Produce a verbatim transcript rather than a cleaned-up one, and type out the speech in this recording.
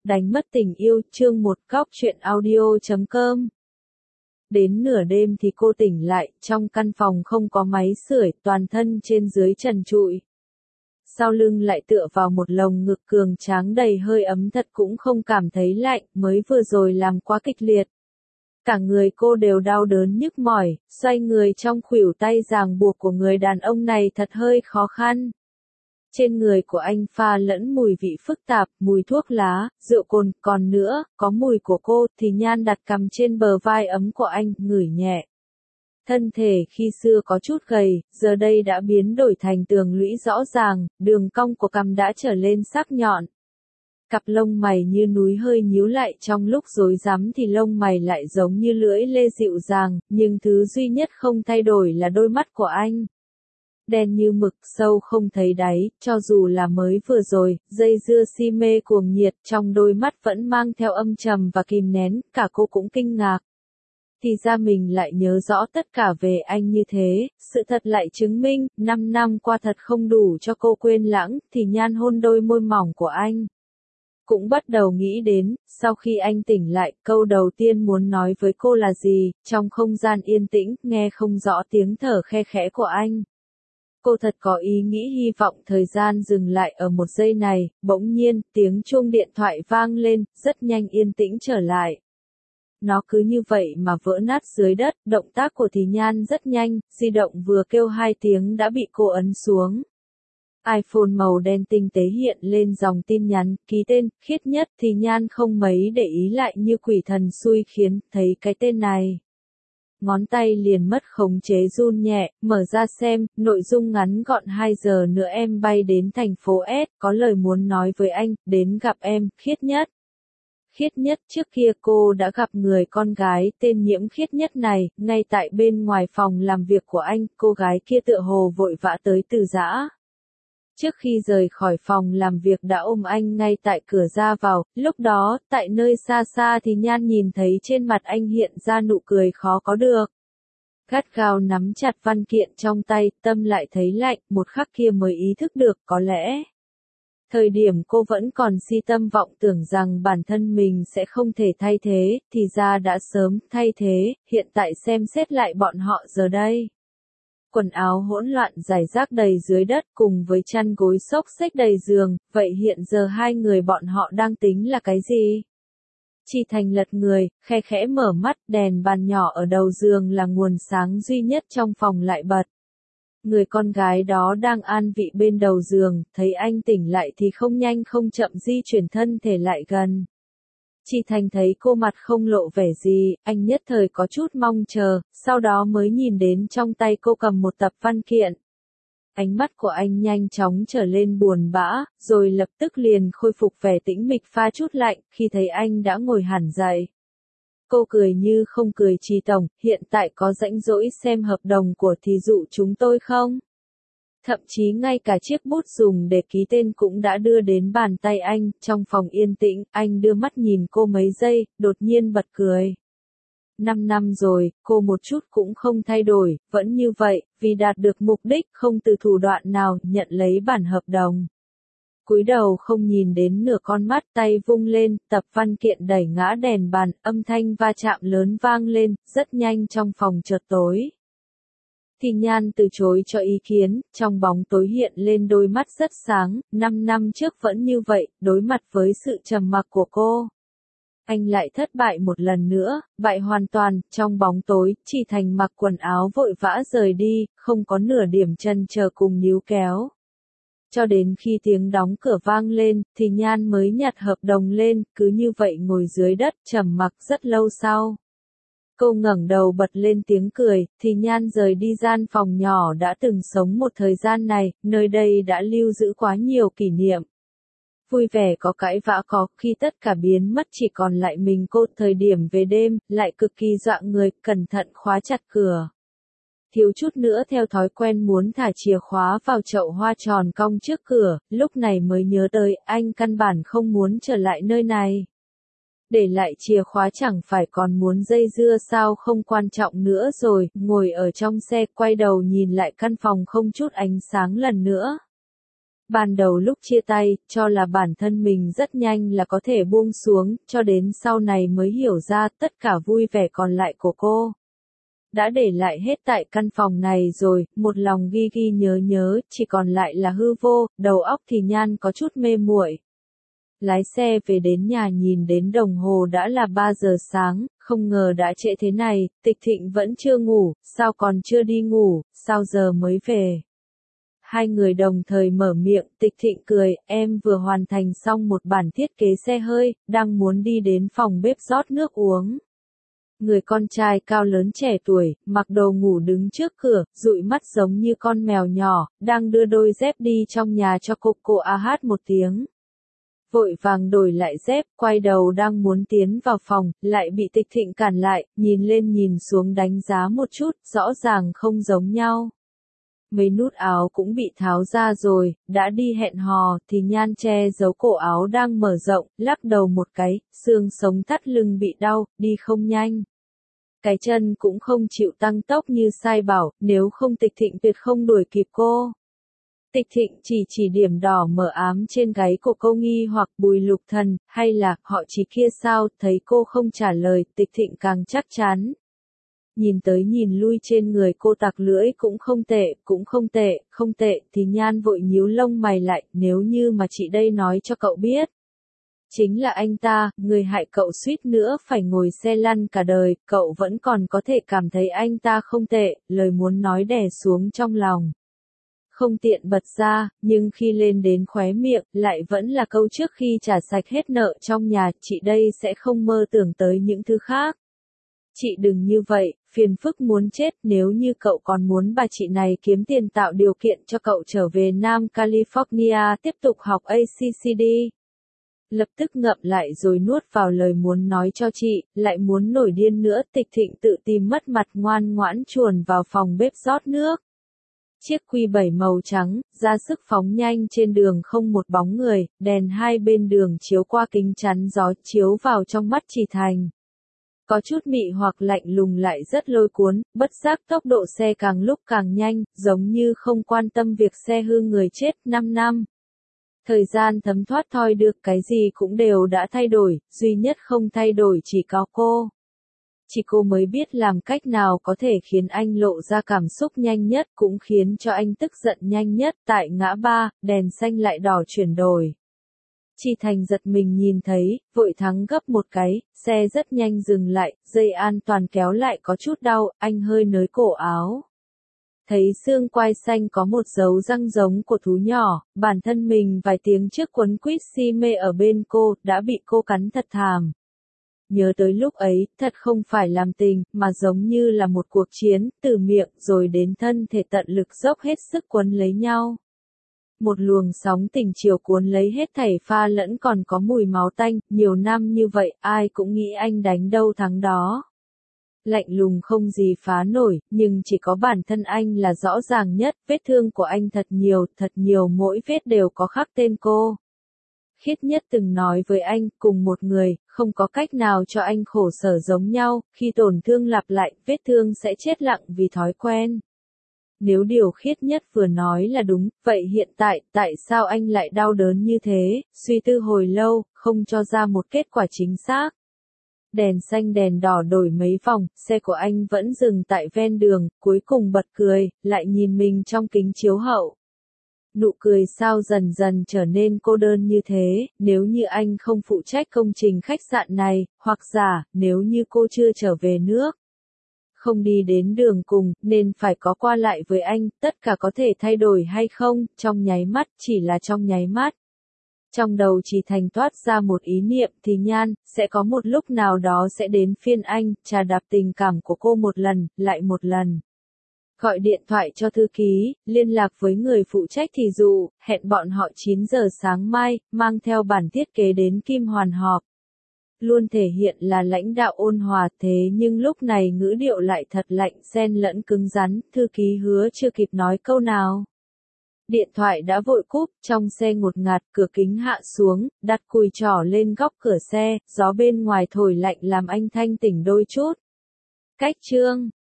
Đánh mất tình yêu, chương một góc truyện audio chấm com. Đến nửa đêm thì cô tỉnh lại, trong căn phòng không có máy sưởi, toàn thân trên dưới trần trụi. Sau lưng lại tựa vào một lồng ngực cường tráng đầy hơi ấm, thật cũng không cảm thấy lạnh, mới vừa rồi làm quá kịch liệt. Cả người cô đều đau đớn nhức mỏi, xoay người trong khuỷu tay ràng buộc của người đàn ông này thật hơi khó khăn. Trên người của anh pha lẫn mùi vị phức tạp, mùi thuốc lá, rượu cồn, còn nữa, có mùi của cô. Thì Nhan đặt cằm trên bờ vai ấm của anh, ngửi nhẹ. Thân thể khi xưa có chút gầy, giờ đây đã biến đổi thành tường lũy rõ ràng, đường cong của cằm đã trở lên sắc nhọn. Cặp lông mày như núi hơi nhíu lại, trong lúc rối rắm thì lông mày lại giống như lưỡi lê dịu dàng, nhưng thứ duy nhất không thay đổi là đôi mắt của anh. Đen như mực, sâu không thấy đáy, cho dù là mới vừa rồi, dây dưa si mê cuồng nhiệt, trong đôi mắt vẫn mang theo âm trầm và kìm nén, cả cô cũng kinh ngạc. Thì ra mình lại nhớ rõ tất cả về anh như thế, sự thật lại chứng minh, năm năm qua thật không đủ cho cô quên lãng. Thì Nhan hôn đôi môi mỏng của anh. Cũng bắt đầu nghĩ đến, sau khi anh tỉnh lại, câu đầu tiên muốn nói với cô là gì. Trong không gian yên tĩnh, nghe không rõ tiếng thở khe khẽ của anh. Cô thật có ý nghĩ hy vọng thời gian dừng lại ở một giây này, bỗng nhiên, tiếng chuông điện thoại vang lên, rất nhanh yên tĩnh trở lại. Nó cứ như vậy mà vỡ nát dưới đất, động tác của Thì Nhan rất nhanh, di động vừa kêu hai tiếng đã bị cô ấn xuống. iPhone màu đen tinh tế hiện lên dòng tin nhắn, ký tên, Khiết Nhất. Thì Nhan không mấy để ý lại, như quỷ thần xui khiến, thấy cái tên này. Ngón tay liền mất khống chế run nhẹ, mở ra xem, nội dung ngắn gọn: hai giờ nữa em bay đến thành phố S, có lời muốn nói với anh, đến gặp em, Khiết Nhất. Khiết Nhất, trước kia cô đã gặp người con gái tên Nhiễm Khiết Nhất này, ngay tại bên ngoài phòng làm việc của anh, cô gái kia tựa hồ vội vã tới từ giã. Trước khi rời khỏi phòng làm việc đã ôm anh ngay tại cửa ra vào, lúc đó, tại nơi xa xa thì Nhan nhìn thấy trên mặt anh hiện ra nụ cười khó có được. Gắt gao nắm chặt văn kiện trong tay, tâm lại thấy lạnh, một khắc kia mới ý thức được, có lẽ. Thời điểm cô vẫn còn si tâm vọng tưởng rằng bản thân mình sẽ không thể thay thế, thì ra đã sớm thay thế, hiện tại xem xét lại bọn họ giờ đây. Quần áo hỗn loạn rải rác đầy dưới đất cùng với chăn gối xốc xếch đầy giường, vậy hiện giờ hai người bọn họ đang tính là cái gì? Chi Thành lật người, khe khẽ mở mắt, đèn bàn nhỏ ở đầu giường là nguồn sáng duy nhất trong phòng lại bật. Người con gái đó đang an vị bên đầu giường, thấy anh tỉnh lại thì không nhanh không chậm di chuyển thân thể lại gần. Chi Thành thấy cô mặt không lộ vẻ gì, anh nhất thời có chút mong chờ, sau đó mới nhìn đến trong tay cô cầm một tập văn kiện. Ánh mắt của anh nhanh chóng trở lên buồn bã, rồi lập tức liền khôi phục vẻ tĩnh mịch pha chút lạnh, khi thấy anh đã ngồi hẳn dậy. Cô cười như không cười: Chi tổng, hiện tại có rảnh rỗi xem hợp đồng của thí dụ chúng tôi không? Thậm chí ngay cả chiếc bút dùng để ký tên cũng đã đưa đến bàn tay anh. Trong phòng yên tĩnh, anh đưa mắt nhìn cô mấy giây, đột nhiên bật cười. Năm năm rồi, cô một chút cũng không thay đổi, vẫn như vậy, vì đạt được mục đích, không từ thủ đoạn nào, nhận lấy bản hợp đồng. Cúi đầu không nhìn đến nửa con mắt, tay vung lên, tập văn kiện đẩy ngã đèn bàn, âm thanh va chạm lớn vang lên, rất nhanh trong phòng chợt tối. Thì Nhan từ chối cho ý kiến, trong bóng tối hiện lên đôi mắt rất sáng, năm năm trước vẫn như vậy, đối mặt với sự trầm mặc của cô. Anh lại thất bại một lần nữa, bại hoàn toàn, trong bóng tối, Chi Thành mặc quần áo vội vã rời đi, không có nửa điểm chần chờ cùng níu kéo. Cho đến khi tiếng đóng cửa vang lên, thì Nhan mới nhặt hợp đồng lên, cứ như vậy ngồi dưới đất, trầm mặc rất lâu sau. Cô ngẩng đầu bật lên tiếng cười, thì Nhan rời đi gian phòng nhỏ đã từng sống một thời gian này, nơi đây đã lưu giữ quá nhiều kỷ niệm. Vui vẻ có cãi vã có, khi tất cả biến mất chỉ còn lại mình cô. Thời điểm về đêm, lại cực kỳ dọa người, cẩn thận khóa chặt cửa. Thiếu chút nữa theo thói quen muốn thả chìa khóa vào chậu hoa tròn cong trước cửa, lúc này mới nhớ tới, anh căn bản không muốn trở lại nơi này. Để lại chìa khóa chẳng phải còn muốn dây dưa sao, không quan trọng nữa rồi, ngồi ở trong xe, quay đầu nhìn lại căn phòng không chút ánh sáng lần nữa. Ban đầu lúc chia tay, cho là bản thân mình rất nhanh là có thể buông xuống, cho đến sau này mới hiểu ra tất cả vui vẻ còn lại của cô đã để lại hết tại căn phòng này rồi, một lòng ghi ghi nhớ nhớ, chỉ còn lại là hư vô, đầu óc thì Nhan có chút mê muội. Lái xe về đến nhà nhìn đến đồng hồ đã là ba giờ sáng, không ngờ đã trễ thế này, Tịch Thịnh vẫn chưa ngủ, sao còn chưa đi ngủ, sao giờ mới về. Hai người đồng thời mở miệng, Tịch Thịnh cười, em vừa hoàn thành xong một bản thiết kế xe hơi, đang muốn đi đến phòng bếp rót nước uống. Người con trai cao lớn trẻ tuổi, mặc đồ ngủ đứng trước cửa, dụi mắt giống như con mèo nhỏ, đang đưa đôi dép đi trong nhà cho cô. Cô a hát một tiếng. Vội vàng đổi lại dép, quay đầu đang muốn tiến vào phòng, lại bị Tịch Thịnh cản lại, nhìn lên nhìn xuống đánh giá một chút, rõ ràng không giống nhau. Mấy nút áo cũng bị tháo ra rồi, đã đi hẹn hò, thì Nhan che giấu cổ áo đang mở rộng, lắc đầu một cái, xương sống thắt lưng bị đau, đi không nhanh. Cái chân cũng không chịu tăng tốc như sai bảo, nếu không Tịch Thịnh tuyệt không đuổi kịp cô. Tịch Thịnh chỉ chỉ điểm đỏ mờ ám trên gáy của cô nghi hoặc Bùi Lục Thần, hay là họ chỉ kia sao, thấy cô không trả lời, Tịch Thịnh càng chắc chắn. Nhìn tới nhìn lui trên người cô tặc lưỡi cũng không tệ, cũng không tệ, không tệ, thì Nhan vội nhíu lông mày lại, nếu như mà chị đây nói cho cậu biết. Chính là anh ta, người hại cậu suýt nữa phải ngồi xe lăn cả đời, cậu vẫn còn có thể cảm thấy anh ta không tệ, lời muốn nói đè xuống trong lòng. Không tiện bật ra, nhưng khi lên đến khóe miệng, lại vẫn là câu trước khi trả sạch hết nợ trong nhà, chị đây sẽ không mơ tưởng tới những thứ khác. Chị đừng như vậy, phiền phức muốn chết, nếu như cậu còn muốn bà chị này kiếm tiền tạo điều kiện cho cậu trở về Nam California tiếp tục học a xê xê đê. Lập tức ngậm lại rồi nuốt vào lời muốn nói cho chị, lại muốn nổi điên nữa. Tịch Thịnh tự tìm mất mặt ngoan ngoãn chuồn vào phòng bếp rót nước. Chiếc quy bảy màu trắng, ra sức phóng nhanh trên đường không một bóng người, đèn hai bên đường chiếu qua kính chắn gió chiếu vào trong mắt Chỉ Thành. Có chút mị hoặc lạnh lùng lại rất lôi cuốn, bất giác tốc độ xe càng lúc càng nhanh, giống như không quan tâm việc xe hư người chết. Năm năm. Thời gian thấm thoát thoi được, cái gì cũng đều đã thay đổi, duy nhất không thay đổi chỉ có cô. Chỉ cô mới biết làm cách nào có thể khiến anh lộ ra cảm xúc nhanh nhất, cũng khiến cho anh tức giận nhanh nhất. Tại ngã ba, đèn xanh lại đỏ chuyển đổi. Chỉ Thành giật mình nhìn thấy, vội thắng gấp một cái, xe rất nhanh dừng lại, dây an toàn kéo lại có chút đau, anh hơi nới cổ áo. Thấy xương quai xanh có một dấu răng giống của thú nhỏ, bản thân mình vài tiếng trước quấn quýt si mê ở bên cô, đã bị cô cắn thật thảm. Nhớ tới lúc ấy, thật không phải làm tình, mà giống như là một cuộc chiến, từ miệng rồi đến thân thể tận lực dốc hết sức quấn lấy nhau. Một luồng sóng tình chiều cuốn lấy hết thảy pha lẫn còn có mùi máu tanh, nhiều năm như vậy, ai cũng nghĩ anh đánh đâu thắng đó. Lạnh lùng không gì phá nổi, nhưng chỉ có bản thân anh là rõ ràng nhất, vết thương của anh thật nhiều, thật nhiều, mỗi vết đều có khắc tên cô. Khiết Nhất từng nói với anh, cùng một người, không có cách nào cho anh khổ sở giống nhau, khi tổn thương lặp lại, vết thương sẽ chết lặng vì thói quen. Nếu điều Khiết Nhất vừa nói là đúng, vậy hiện tại, tại sao anh lại đau đớn như thế, suy tư hồi lâu, không cho ra một kết quả chính xác. Đèn xanh đèn đỏ đổi mấy vòng, xe của anh vẫn dừng tại ven đường, cuối cùng bật cười, lại nhìn mình trong kính chiếu hậu. Nụ cười sao dần dần trở nên cô đơn như thế, nếu như anh không phụ trách công trình khách sạn này, hoặc giả, nếu như cô chưa trở về nước. Không đi đến đường cùng, nên phải có qua lại với anh, tất cả có thể thay đổi hay không, trong nháy mắt, chỉ là trong nháy mắt. Trong đầu Chỉ Thành toát ra một ý niệm, thì Nhan, sẽ có một lúc nào đó sẽ đến phiên anh, trà đạp tình cảm của cô một lần, lại một lần. Gọi điện thoại cho thư ký, liên lạc với người phụ trách thì dụ, hẹn bọn họ chín giờ sáng mai, mang theo bản thiết kế đến Kim Hoàn họp. Luôn thể hiện là lãnh đạo ôn hòa, thế nhưng lúc này ngữ điệu lại thật lạnh xen lẫn cứng rắn, thư ký hứa chưa kịp nói câu nào. Điện thoại đã vội cúp, trong xe ngột ngạt, cửa kính hạ xuống, đặt cùi trỏ lên góc cửa xe, gió bên ngoài thổi lạnh làm anh thanh tỉnh đôi chút. Cách chương